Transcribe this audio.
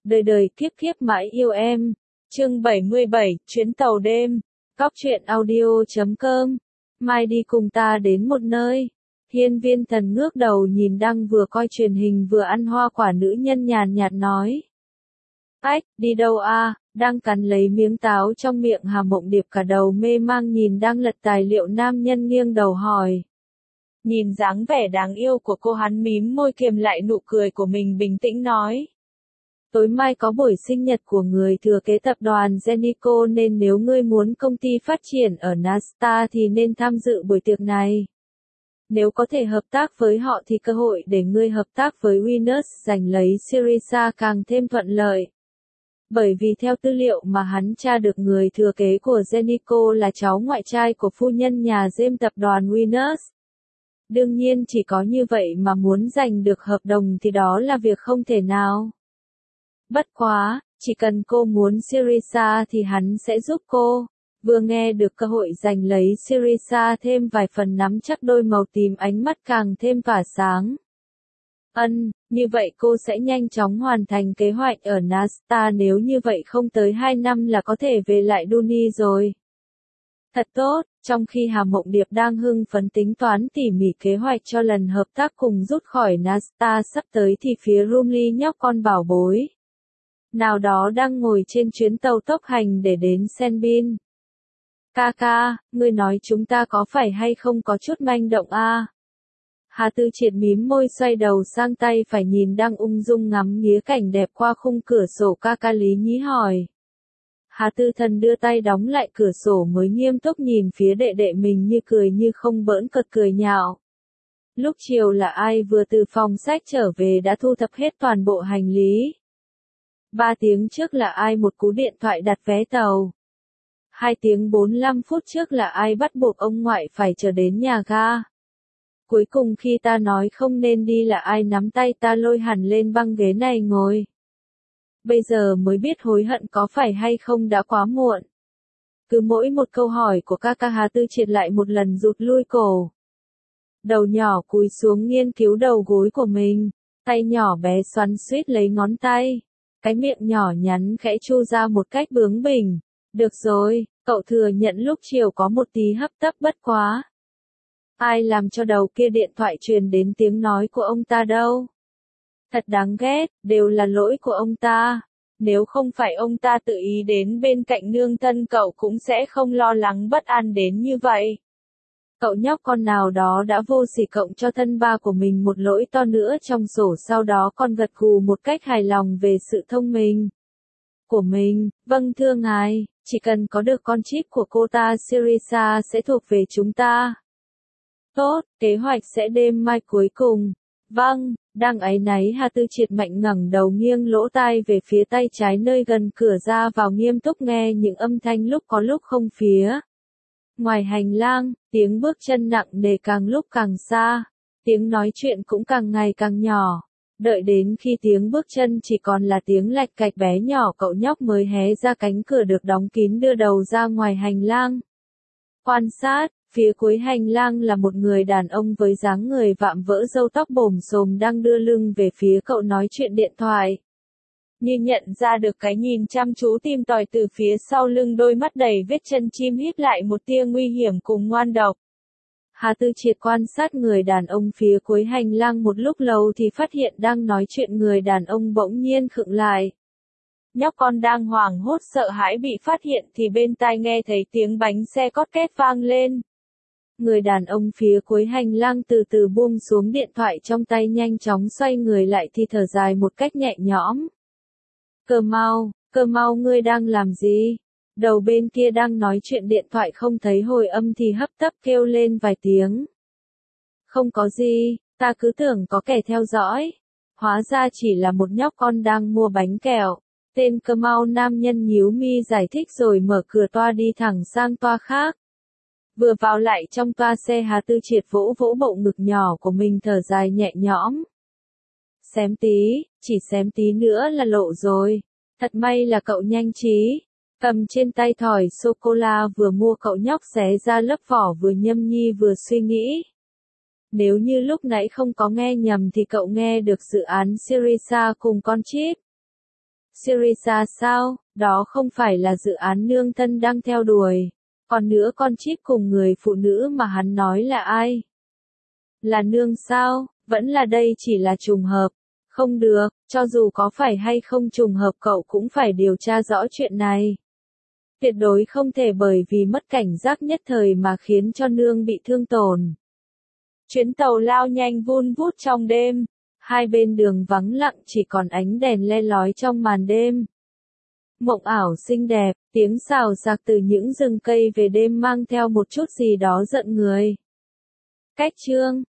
đời đời kiếp kiếp mãi yêu em. Chương 77, chuyến tàu đêm. Góc truyện audio.com. Mai đi cùng ta đến một nơi. Hiên Viên Thần ngước đầu nhìn đang vừa coi truyền hình vừa ăn hoa quả nữ nhân nhàn nhạt nói. Ách, đi đâu a? Đang cắn lấy miếng táo trong miệng Hà Mộng Điệp cả đầu mê mang nhìn đang lật tài liệu nam nhân nghiêng đầu hỏi. Nhìn dáng vẻ đáng yêu của cô hắn mím môi kiềm lại nụ cười của mình bình tĩnh nói. Tối mai có buổi sinh nhật của người thừa kế tập đoàn Genico nên nếu ngươi muốn công ty phát triển ở Nasta thì nên tham dự buổi tiệc này. Nếu có thể hợp tác với họ thì cơ hội để ngươi hợp tác với Winners giành lấy Syriza càng thêm thuận lợi. Bởi vì theo tư liệu mà hắn tra được người thừa kế của Genico là cháu ngoại trai của phu nhân nhà James tập đoàn Winners. Đương nhiên chỉ có như vậy mà muốn giành được hợp đồng thì đó là việc không thể nào. Bất quá, chỉ cần cô muốn Syriza thì hắn sẽ giúp cô. Vừa nghe được cơ hội giành lấy Syriza thêm vài phần nắm chắc đôi màu tím ánh mắt càng thêm tỏa sáng. Như vậy cô sẽ nhanh chóng hoàn thành kế hoạch ở Nasta nếu như vậy không tới 2 năm là có thể về lại Duni rồi. Thật tốt, trong khi Hà Mộng Điệp đang hưng phấn tính toán tỉ mỉ kế hoạch cho lần hợp tác cùng rút khỏi Nasta sắp tới thì phía Rumley nhóc con bảo bối nào đó đang ngồi trên chuyến tàu tốc hành để đến Senbin. Ca, ngươi nói chúng ta có phải hay không có chút manh động a? Hà Tư Triệt mím môi xoay đầu sang tay phải nhìn đang ung dung ngắm nghía cảnh đẹp qua khung cửa sổ ca lý nhí hỏi. Hà Tư Thần đưa tay đóng lại cửa sổ mới nghiêm túc nhìn phía đệ đệ mình như cười như không bỡn cợt cười nhạo. Lúc chiều là ai vừa từ phòng sách trở về đã thu thập hết toàn bộ hành lý. 3 tiếng trước là ai một cú điện thoại đặt vé tàu. 2 tiếng 45 phút trước là ai bắt buộc ông ngoại phải chờ đến nhà ga. Cuối cùng khi ta nói không nên đi là ai nắm tay ta lôi hẳn lên băng ghế này ngồi. Bây giờ mới biết hối hận có phải hay không đã quá muộn. Cứ mỗi một câu hỏi của ca Hà Tư Triệt lại một lần rụt lui cổ. Đầu nhỏ cúi xuống nghiên cứu đầu gối của mình, tay nhỏ bé xoắn xuýt lấy ngón tay. Cái miệng nhỏ nhắn khẽ chu ra một cách bướng bỉnh. Được rồi, cậu thừa nhận lúc chiều có một tí hấp tấp bất quá. Ai làm cho đầu kia điện thoại truyền đến tiếng nói của ông ta đâu? Thật đáng ghét, đều là lỗi của ông ta. Nếu không phải ông ta tự ý đến bên cạnh nương thân cậu cũng sẽ không lo lắng bất an đến như vậy. Cậu nhóc con nào đó đã vô sỉ cộng cho thân ba của mình một lỗi to nữa trong sổ, sau đó còn gật gù một cách hài lòng về sự thông minh của mình. Vâng thưa ngài, chỉ cần có được con chip của cô ta Syriza sẽ thuộc về chúng ta. Tốt, kế hoạch sẽ đêm mai cuối cùng. Vâng, đang áy náy Hà Tư Triệt mạnh ngẩng đầu nghiêng lỗ tai về phía tay trái nơi gần cửa ra vào nghiêm túc nghe những âm thanh lúc có lúc không phía. Ngoài hành lang, tiếng bước chân nặng nề càng lúc càng xa, tiếng nói chuyện cũng càng ngày càng nhỏ. Đợi đến khi tiếng bước chân chỉ còn là tiếng lạch cạch bé nhỏ, cậu nhóc mới hé ra cánh cửa được đóng kín đưa đầu ra ngoài hành lang. Quan sát, phía cuối hành lang là một người đàn ông với dáng người vạm vỡ râu tóc bồm xồm đang đưa lưng về phía cậu nói chuyện điện thoại. Như nhận ra được cái nhìn chăm chú tìm tòi từ phía sau lưng, đôi mắt đầy vết chân chim híp lại một tia nguy hiểm cùng ngoan độc. Hà Tư Triệt quan sát người đàn ông phía cuối hành lang một lúc lâu thì phát hiện đang nói chuyện người đàn ông bỗng nhiên khựng lại. Nhóc con đang hoảng hốt sợ hãi bị phát hiện thì bên tai nghe thấy tiếng bánh xe cót két vang lên. Người đàn ông phía cuối hành lang từ từ buông xuống điện thoại trong tay, nhanh chóng xoay người lại thì thở dài một cách nhẹ nhõm. Cơ mau ngươi đang làm gì? Đầu bên kia đang nói chuyện điện thoại không thấy hồi âm thì hấp tấp kêu lên vài tiếng. Không có gì, ta cứ tưởng có kẻ theo dõi. Hóa ra chỉ là một nhóc con đang mua bánh kẹo. Tên Cơ mau nam nhân nhíu mi giải thích rồi mở cửa toa đi thẳng sang toa khác. Vừa vào lại trong toa xe, Hà Tư Triệt vỗ vỗ bộ ngực nhỏ của mình thở dài nhẹ nhõm. Xém tí, chỉ xém tí nữa là lộ rồi. Thật may là cậu nhanh trí. Cầm trên tay thỏi sô-cô-la vừa mua, cậu nhóc xé ra lớp vỏ vừa nhâm nhi vừa suy nghĩ. Nếu như lúc nãy không có nghe nhầm thì cậu nghe được dự án Syriza cùng con chip Syriza sao, đó không phải là dự án nương thân đang theo đuổi. Còn nữa con chip cùng người phụ nữ mà hắn nói là ai? Là nương sao, vẫn là đây chỉ là trùng hợp. Không được, cho dù có phải hay không trùng hợp cậu cũng phải điều tra rõ chuyện này. Tuyệt đối không thể bởi vì mất cảnh giác nhất thời mà khiến cho nương bị thương tổn. Chuyến tàu lao nhanh vun vút trong đêm. Hai bên đường vắng lặng chỉ còn ánh đèn le lói trong màn đêm. Mộng ảo xinh đẹp, tiếng xào xạc từ những rừng cây về đêm mang theo một chút gì đó giận người. Cách chương